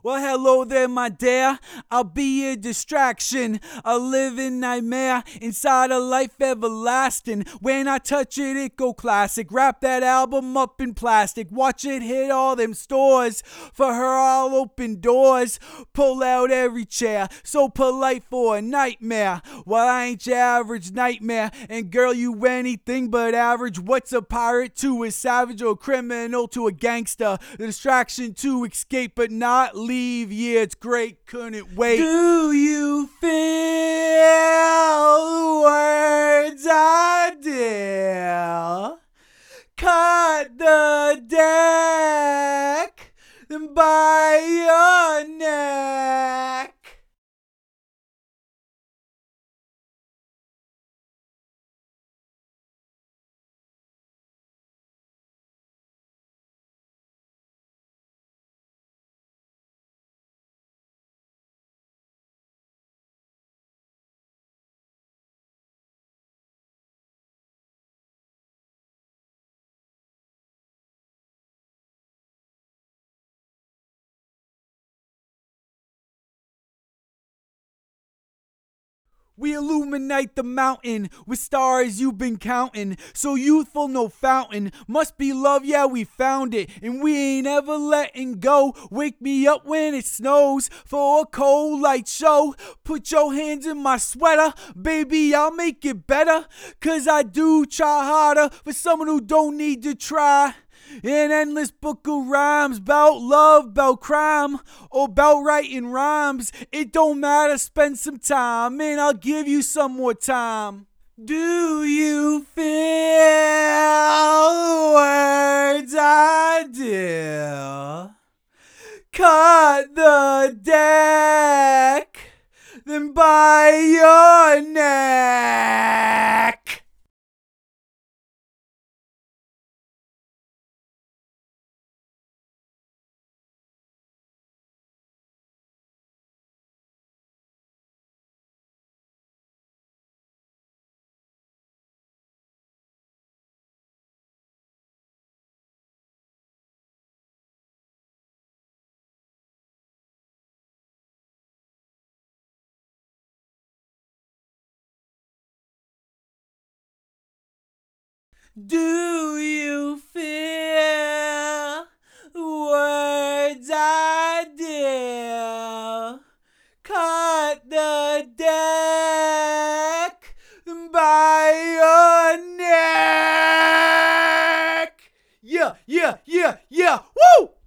Well, hello there, my dear. I'll be a distraction, a living nightmare inside a life everlasting. When I touch it, it go classic. Wrap that album up in plastic. Watch it hit all them stores. For her, I'll open doors. Pull out every chair. So polite for a nightmare. Well, I ain't your average nightmare. And girl, you anything but average. What's a pirate to a savage or a criminal to a gangster? The distraction to escape but not leave. Yeah, it's great, couldn't wait. Do you feel the words I deal? Cut the deck, then by your neck. We illuminate the mountain with stars you've been counting. So youthful, no fountain. Must be love, yeah, we found it. And we ain't ever letting go. Wake me up when it snows for a cold light show. Put your hands in my sweater. Baby, I'll make it better. 'Cause I do try harder for someone who don't need to try. An endless book of rhymes, 'bout love, 'bout crime, or 'bout writing rhymes. It don't matter, spend some time, and I'll give you some more time. Do you feel the words I do? Cut the deck, then by your neck. Do you feel the words I do? Cut the deck by your neck. Yeah, yeah, yeah, yeah. Woo!